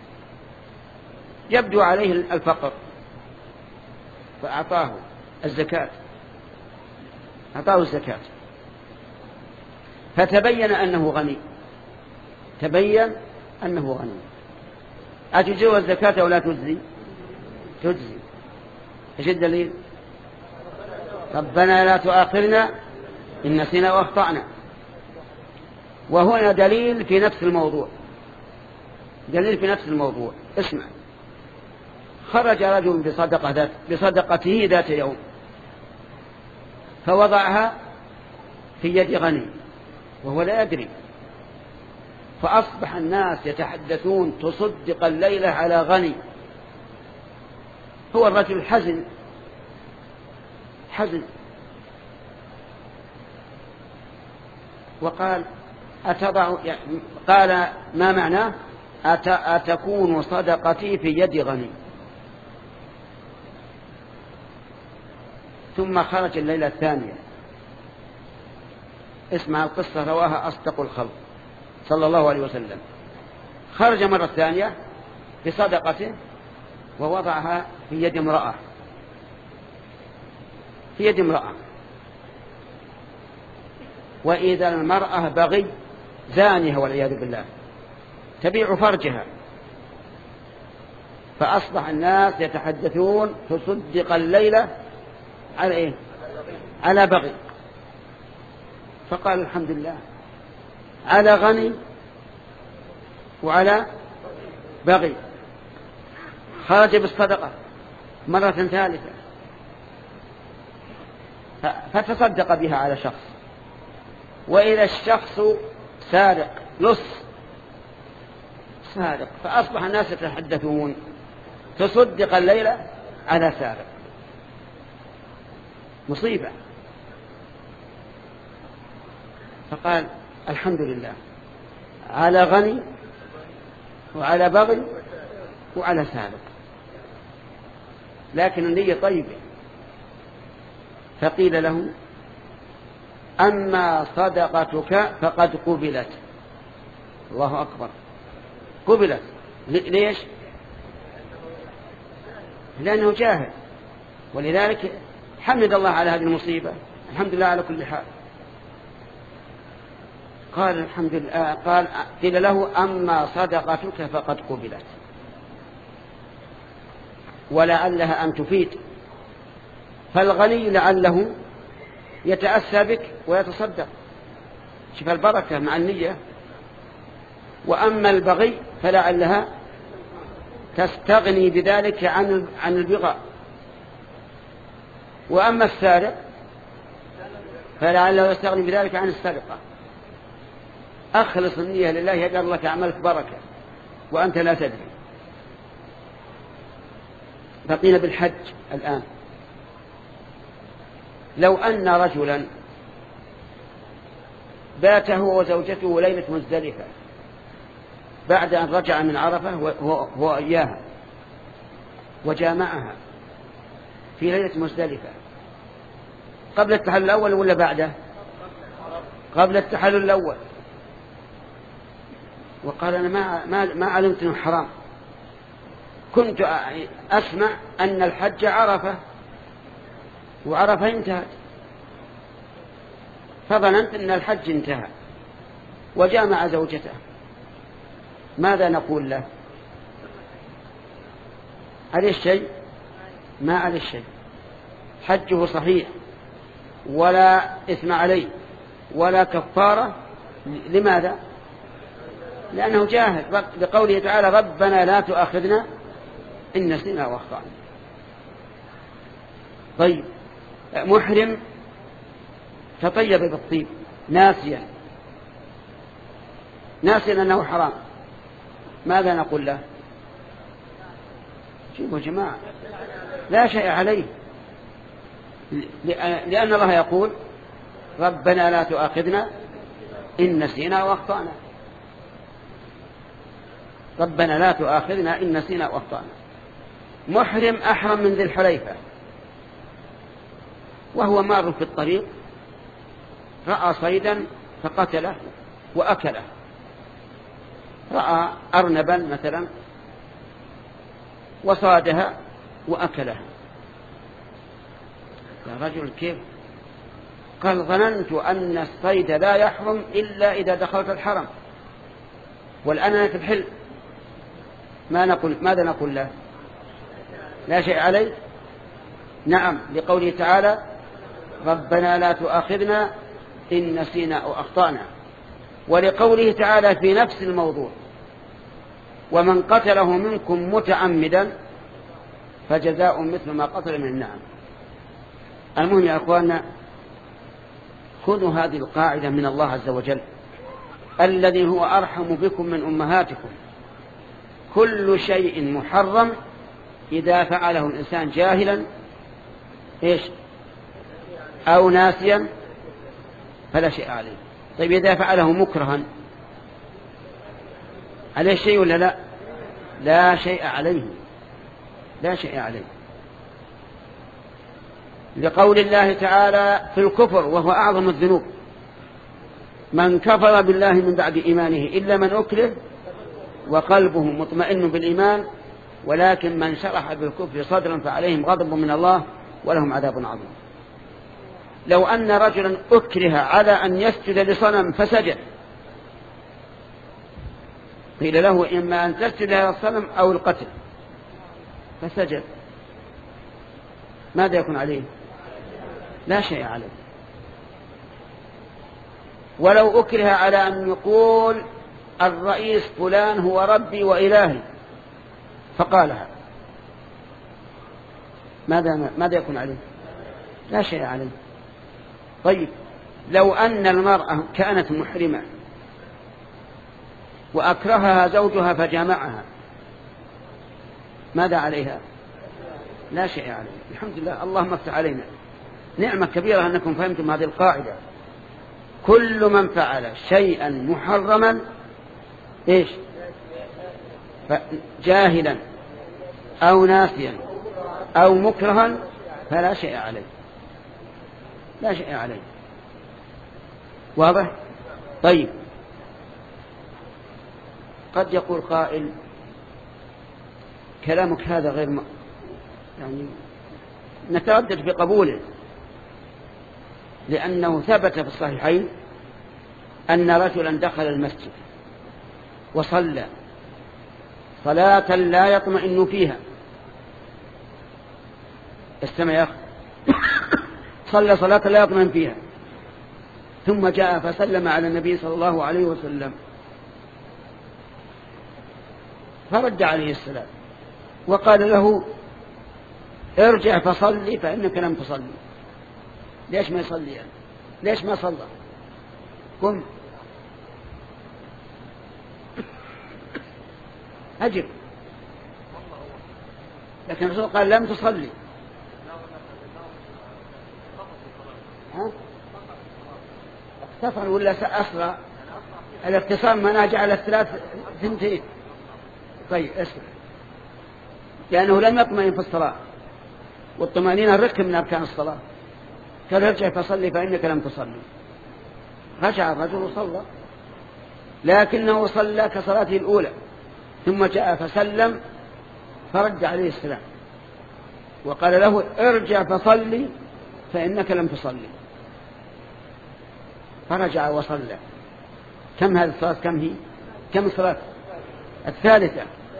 يبدو عليه الفقر فأعطاه الزكاة، أعطاه الزكاة فتبين أنه غني، تبين أنه غني. أتجزي الزكاة أو لا تجزي؟ تجزي. إيش الدليل؟ ربنا لا تؤاخذنا إن نسينا وأخطأنا. وهنا دليل في نفس الموضوع، دليل في نفس الموضوع. اسمع، خرج رجل بصدقة ذات بصدقته ذات يوم فوضعها في يد غني وهو لا يدري، فأصبح الناس يتحدثون تصدق الليلة على غني. هو الرجل حزن حزن وقال أتضع، قال ما معناه؟ أت... أتكون صدقتي في يد غني. ثم خرج الليلة الثانية. اسمع القصة، رواها أصدق الخلق صلى الله عليه وسلم. خرج مرة ثانية بصدقته ووضعها في يد امرأة، في يد امرأة، وإذا المرأة بغي زانها والعياذ بالله تبيع فرجها. فأصبح الناس يتحدثون تصدق الليلة على إيه؟ على بغي. فقال الحمد لله، على غني وعلى بغي. خرج بالصدقة مرة ثالثة فتصدق بها على شخص، وإذا الشخص سارق لص سارق، فأصبح الناس يتحدثون تصدق الليلة على سارق. مصيبة. فقال الحمد لله، على غني وعلى بغي وعلى سارق، لكن النية طيبة. فقيل له أما صدقتك فقد قبلت. الله أكبر، قبلت. ليش؟ لأنه جاهل، ولذلك حمد الله على هذه المصيبة، الحمد لله على كل حال. قال الحمد لله، قال قيل له أما صدقتك فقد قبلت. ولعلها أن تفيد، فالغني لعله يتأسى بك ويتصدق، شوف البركة مع النية. وأما البغي فلعلها تستغني بذلك عن عن البغاء. وأما السارق فلعله يستغني بذلك عن السرقة. أخلص النية لله يجعل لك عملك بركة وأنت لا تدري. بقينا بالحج الآن. لو أن رجلا بات هو وزوجته ليلة مزدلفة بعد أن رجع من عرفة هو إياها وجامعها في ليلة مزدلفة قبل التحلل الأول ولا بعده؟ قبل التحلل الأول. وقال أنا ما, ما, ما علمت أنه حرام، كنت أسمع أن الحج عرفة وعرفة انتهت، فظننت أن الحج انتهى وجامع زوجته. ماذا نقول له؟ عليه الشيء؟ ما عليه الشيء، حجه صحيح ولا إثم عليه ولا كفارة. لماذا؟ لأنه جاهل بقوله تعالى ربنا لا تؤاخذنا إن نسينا وأخطأنا. طيب محرم تطيب بالطيب ناسيا ناسيا أنه حرام، ماذا نقول له؟ شوفوا يا جماعة لا شيء عليه، لأن الله يقول ربنا لا تؤاخذنا إن نسينا وأخطأنا، ربنا لا تؤاخذنا إن نسينا وأخطأنا. محرم أحرم من ذي الحليفة وهو مار في الطريق رأى صيدا فقتله وأكله، رأى أرنبا مثلا وصادها وأكلها. يا رجل كيف؟ قال ظننت أن الصيد لا يحرم إلا إذا دخلت الحرم والآن أنا في الحل. ما نقول ماذا نقول له؟ لا شيء عليه؟ نعم، لقوله تعالى ربنا لا تؤاخذنا إن نسينا أو أخطأنا، ولقوله تعالى في نفس الموضوع ومن قتله منكم متعمدا فجزاء مثل ما قتل من النعم. المهم يا أخواننا خذوا هذه القاعدة من الله عز وجل الذي هو أرحم بكم من أمهاتكم. كل شيء محرم إذا فعله الإنسان جاهلا إيش أو ناسيا فلا شيء عليه. طيب إذا فعله مكرها عليه شيء ولا لا؟ لا شيء عليه، لا شيء عليه، لقول الله تعالى في الكفر وهو أعظم الذنوب من كفر بالله من بعد إيمانه إلا من أكره وقلبه مطمئن بالإيمان ولكن من شرح بالكفر صدرا فعليهم غضب من الله ولهم عذاب عظيم. لو أن رجلا أكره على أن يسجد لصنم فسجد قيل له إما أن تسجد لهذا الصنم أو القتل فسجد، ماذا يكون عليه؟ لا شيء عليه. ولو أكره على أن يقول الرئيس فلان هو ربي وإلهي فقالها ماذا ماذا يكون عليه؟ لا شيء عليه. طيب لو أن المرأة كانت محرمة وأكرهها زوجها فجامعها ماذا عليها؟ لا شيء عليه. الحمد لله، اللهم افتح علينا، نعمة كبيرة أنكم فهمتم هذه القاعدة. كل من فعل شيئا محرما إيش جاهلا أو ناسيا أو مكرها فلا شيء عليه، لا شيء عليه. واضح؟ طيب قد يقول قائل كلامك هذا غير م... يعني نتردد في قبوله، لأنه ثبت في الصحيحين أن رجلا دخل المسجد وصلى صلاة لا يطمئن فيها، استمع يا أخي، صلى صلاة لا يطمئن فيها ثم جاء فسلم على النبي صلى الله عليه وسلم فرد عليه السلام وقال له ارجع فصلي فإنك لم تصلي. ليش ما يصلي يعني؟ ليش ما صلى؟ قم أجب. لكن الرسول قال لم تصلي. ها؟ اختصر ولا أسرع؟ الاختصار ما جعل الثلاث ثنتين. طيب اسمع، لأنه لم يطمئن في الصلاة، والطمأنينة ركن من أركان الصلاة. قال ارجع فصلي فإنك لم تصلي. رجع الرجل وصلى، لكنه صلى كصلاته الأولى، ثم جاء فسلم فرد عليه السلام وقال له ارجع فصلي فإنك لم تصلي. فرجع وصلى. كم هذه الصلاة؟ كم هي؟ كم الصلاة؟ الثالثة.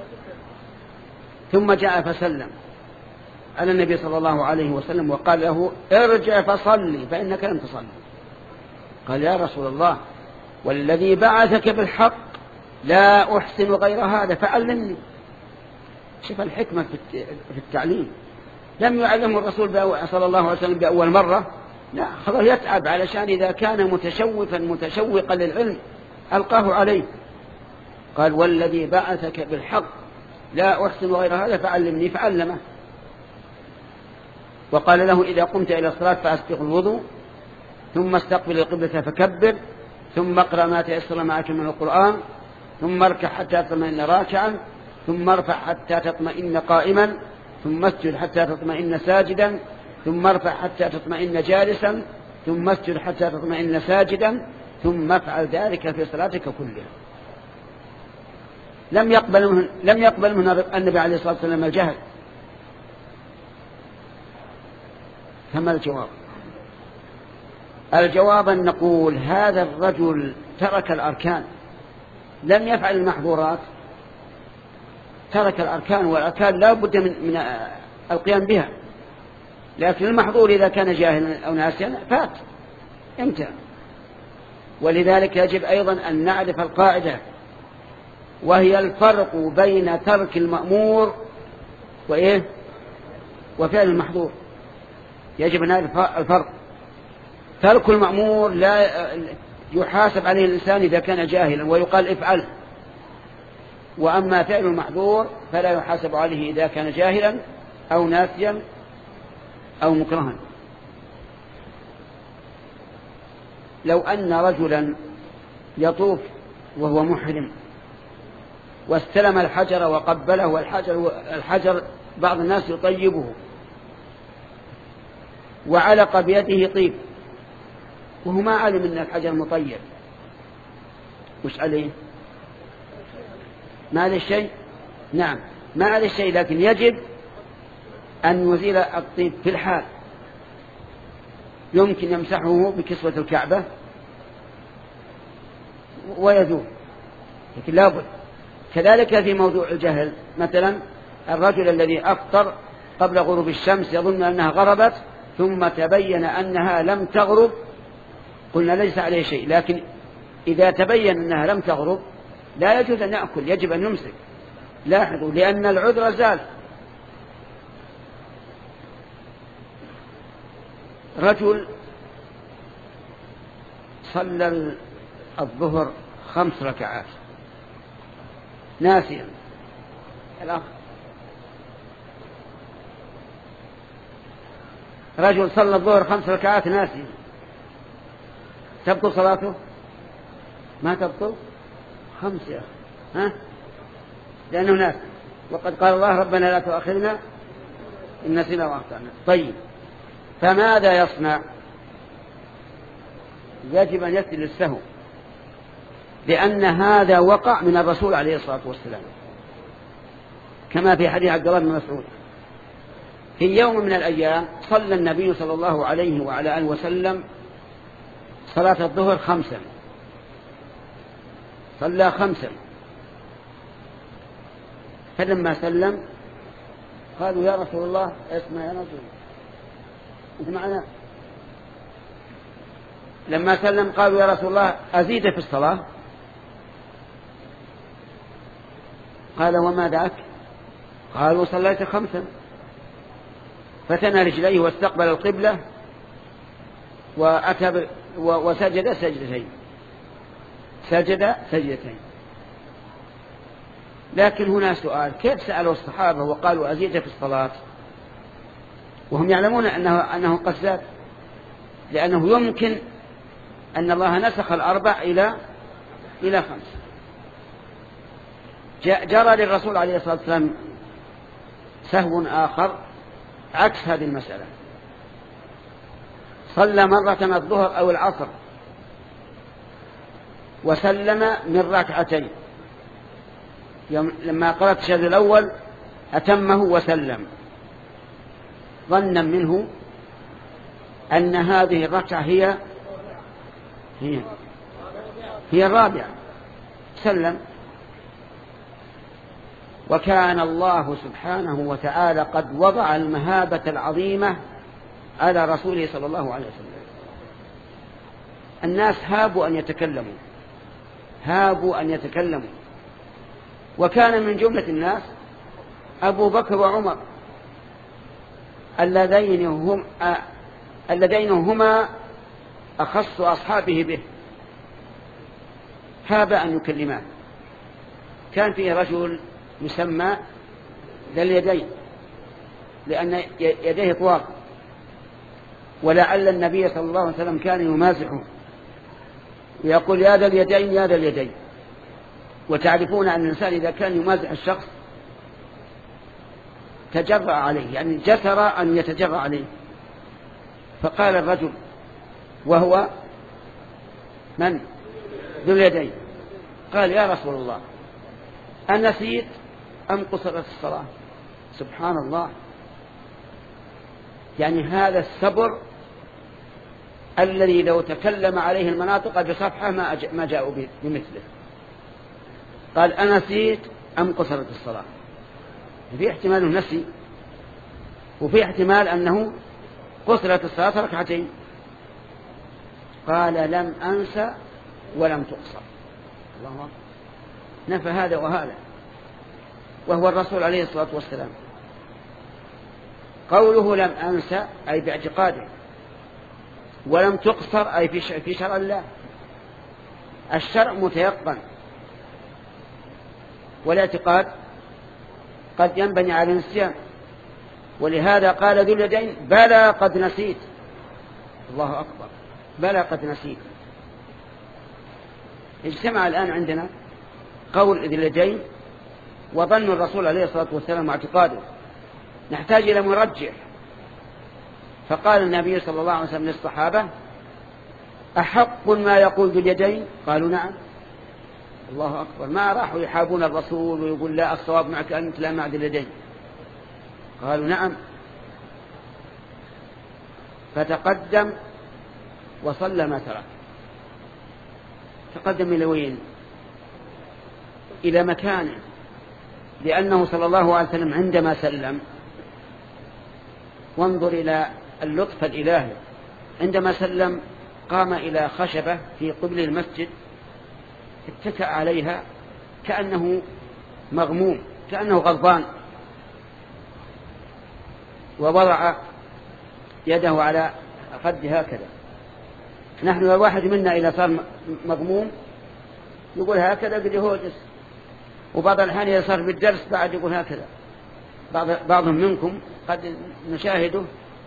ثم جاء فسلم على النبي صلى الله عليه وسلم وقال له ارجع فصلي فإنك لم تصلي. قال يا رسول الله والذي بعثك بالحق لا أحسن غير هذا فعلمني. شوف الحكمة في التعليم. لم يعلمه الرسول صلى الله عليه وسلم بأول مرة، لا، خلاص يتعب علشان إذا كان متشوفا متشوقا للعلم ألقاه عليه. قال والذي بعثك بالحق لا أحسن غير هذا فعلمني، فعلمه. وقال له إذا قمت إلى الصلاة فأسبغ الوضوء، ثم استقبل القبلة فكبر، ثم اقرأ ما تيسر معك من القرآن، ثم اركع حتى تطمئن راكعا، ثم ارفع حتى تطمئن قائما، ثم اسجد حتى تطمئن ساجدا، ثم ارفع حتى تطمئن جالسا، ثم اسجد حتى تطمئن ساجدا، ثم افعل ذلك في صلاتك كلها. لم يقبل منه لم يقبل من النبي عليه الصلاة والسلام الجهل. فما الجواب؟ الجواب أن نقول هذا الرجل ترك الأركان، لم يفعل المحظورات، ترك الأركان، والأركان لا بد من, من القيام بها، لكن المحظور إذا كان جاهلا أو ناسيا فات انتهى. ولذلك يجب أيضا أن نعرف القاعدة، وهي الفرق بين ترك المأمور وإيه وفعل المحظور. يجب أن نعرف الفرق. ترك المأمور لا يحاسب عليه الإنسان إذا كان جاهلا ويقال افعل، وأما فعل المحظور فلا يحاسب عليه إذا كان جاهلا أو ناسيا أو مكرها. لو أن رجلا يطوف وهو محرم واستلم الحجر وقبله، والحجر الحجر بعض الناس يطيبه، وعلق بيده طيب وهو ما علم أن الحجر مطيب، وش عليه؟ ما عليه شيء؟ نعم ما عليه شيء، لكن يجب أن يزيل الطيب في الحال. يمكن يمسحه بكسوة الكعبة ويذوب، لكن لا بد. كذلك في موضوع الجهل، مثلا الرجل الذي أفطر قبل غروب الشمس يظن أنها غربت ثم تبين أنها لم تغرب، قلنا ليس عليه شيء، لكن إذا تبين أنها لم تغرب لا يجوز أن يأكل، يجب أن يمسك. لاحظوا، لأن العذر زال. رجل صلى الظهر خمس ركعات ناسيا، الأخ رجل صلى الظهر خمس ركعات ناسيا، تبطل صلاته؟ ما تبطل؟ خمس يا أخي، ها؟ لأنه ناس، وقد قال الله ربنا لا تؤاخذنا إن نسينا وأخطأنا. طيب فماذا يصنع؟ يجب أن يسجد للسهو، لأن هذا وقع من الرسول عليه الصلاة والسلام، كما في حديث عبد الله بن مسعود. في يوم من الأيام صلى النبي صلى الله عليه وعلى آله وسلم صلاة الظهر خمسا، صلى خمسا، فلما سلم قالوا يا رسول الله، اسمع يا رسول انت معنا، لما سلم قالوا يا رسول الله أزيد في الصلاة؟ قال وما ذاك؟ قالوا صليت خمسا. فتنى رجليه واستقبل القبلة وأتى وسجد سجدتين، سجد سجدتين. لكن هنا سؤال، كيف سألوا الصحابة وقالوا أزيد في الصلاة وهم يعلمون أنه, أنه قد زاد؟ لأنه يمكن أن الله نسخ الأربع إلى إلى خمس. جرى للرسول عليه الصلاة والسلام سهو آخر عكس هذه المسألة، صلى مرة الظهر أو العصر وسلم من ركعتين، لما قرأ التشهد الأول أتمه وسلم ظنا منه أن هذه الركعة هي هي هي الرابعة، سلم. وكان الله سبحانه وتعالى قد وضع المهابة العظيمة على رسوله صلى الله عليه وسلم. الناس هابوا أن يتكلموا هابوا أن يتكلموا وكان من جملة الناس أبو بكر وعمر اللذين هم اللذين هما أخص أصحابه به، هاب أن يكلمان. كان فيه رجل يسمى ذا اليدين لأن يديه طوال، ولعل النبي صلى الله عليه وسلم كان يمازحه ويقول يا ذا اليدين يا ذا اليدين. وتعرفون أن الإنسان إذا كان يمازح الشخص تجرأ عليه، يعني جسر أن يتجرأ عليه. فقال الرجل وهو من ذو اليدين، قال يا رسول الله أنسيت أم قصرت الصلاة؟ سبحان الله، يعني هذا الصبر الذي لو تكلم عليه المناطق بصفحة ما جاءوا بمثله. قال أنسيت أم قصرت الصلاة؟ في احتمال نسي وفي احتمال أنه قصرت الصلاة ركعتين. قال لم أنسى ولم تقصر. الله أكبر، نفى هذا وهذا، وهو الرسول عليه الصلاة والسلام. قوله لم أنسى أي باعتقاده، ولم تقصر أي في شرع الله. الشرع متيقن والاعتقاد قد ينبني على النسيان، ولهذا قال ذو اليدين بلى قد نسيت. الله أكبر، بلى قد نسيت. اجتمع الآن عندنا قول ذو اليدين وظن الرسول عليه الصلاة والسلام واعتقاده، نحتاج إلى مرجح. فقال النبي صلى الله عليه وسلم للصحابة أحق ما يقول ذو اليدين؟ قالوا نعم. الله أكبر، ما راحوا يحابون الرسول ويقول لا الصواب معك أنت لا مع ذو اليدين. قالوا نعم. فتقدم وصلى ما ترك. تقدم إلى وين؟ إلى مكانه، لأنه صلى الله عليه وسلم عندما سلم، وانظر إلى اللطف الإلهي، عندما سلم قام إلى خشبة في قبل المسجد اتكأ عليها كأنه مغموم، كأنه غضبان، ووضع يده على خد هكذا. نحن لو واحد منا إذا صار مغموم يقول هكذا قد يهوجس، وبعض الأحيان إذا صار بالدرس بعد يقول هكذا. بعض بعضهم منكم قد نشاهده.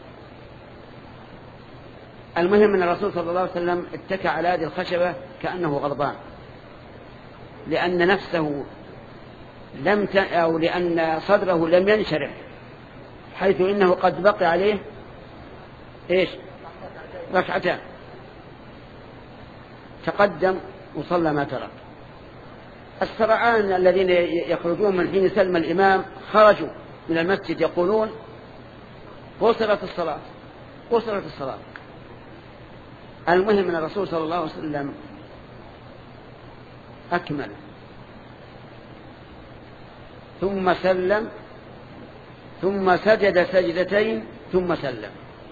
المهم أن الرسول صلى الله عليه وسلم اتكى على هذه الخشبة كأنه غضبان، لأن نفسه لم ت... أو لأن صدره لم ينشرح، حيث إنه قد بقي عليه إيش؟ ركعتان. تقدم وصلى ما ترك. السرعان الذين يخرجون من حين سلم الإمام خرجوا من المسجد يقولون قصرت الصلاة قصرت الصلاة. المهم أن الرسول صلى الله عليه وسلم أكمل ثم سلم ثم سجد سجدتين ثم سلم.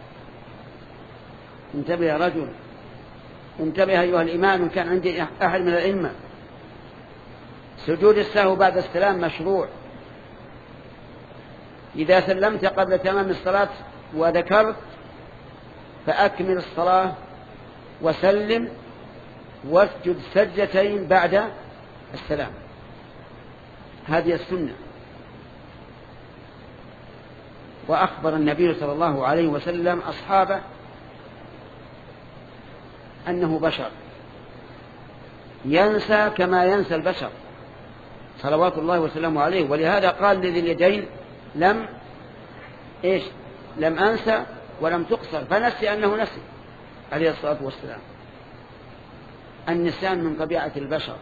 انتبه يا رجل، انتبه أيها الإمام، إن كان عندي أحد من الأئمة. سجود السهو بعد السلام مشروع. إذا سلمت قبل تمام الصلاة وذكرت فأكمل الصلاة وسلم واسجد سجدتين بعد السلام. هذه السنة. وأخبر النبي صلى الله عليه وسلم أصحابه أنه بشر ينسى كما ينسى البشر صلوات الله وسلامه عليه. ولهذا قال لذي اليدين لم إيش لم أنسى ولم تقصر، فنسي أنه نسي عليه الصلاة والسلام. النسيان من طبيعة البشر،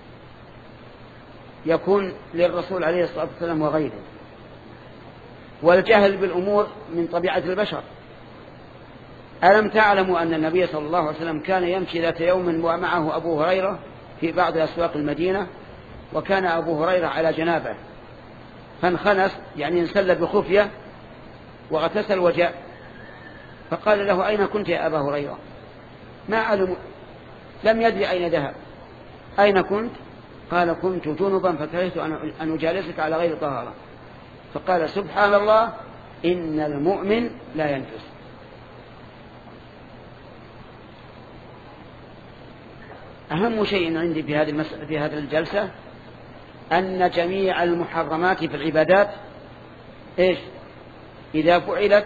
يكون للرسول عليه الصلاة والسلام وغيره. والجهل بالأمور من طبيعة البشر. ألم تعلموا أن النبي صلى الله عليه وسلم كان يمشي ذات يوم ومعه أبو هريرة في بعض أسواق المدينة، وكان أبو هريرة على جنابه فانخنس يعني انسل بخفية واغتسل وجاء، فقال له أين كنت يا أبا هريرة؟ ما علم، لم يدري أين ذهب. أين كنت؟ قال كنت جنبا فكرهت أن أجالسك على غير طهارة. فقال سبحان الله إن المؤمن لا ينجس. أهم شيء عندي في هذه المسألة في هذه الجلسة أن جميع المحرمات في العبادات إيش إذا فعلت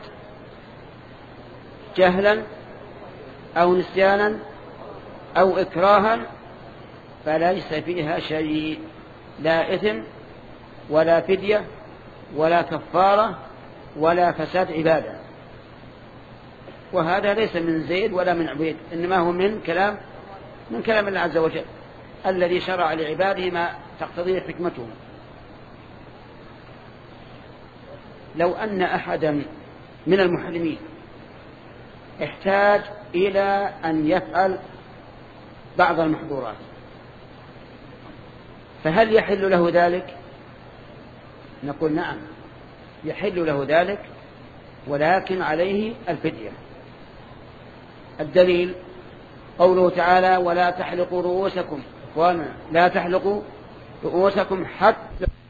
جهلا أو نسيانا أو إكراها فليس فيها شيء، لا إثم ولا فدية ولا كفارة ولا فساد عبادة. وهذا ليس من زيد ولا من عبيد، إنما هو من كلام من كلام الله عز وجل الذي شرع لعباده ما تقتضيه حكمته. لو أن أحدا من المحرمين احتاج إلى أن يفعل بعض المحظورات فهل يحل له ذلك؟ نقول نعم يحل له ذلك، ولكن عليه الفدية. الدليل قوله تعالى ولا تحلقوا رؤوسكم، لا تحلقوا رؤوسكم حتى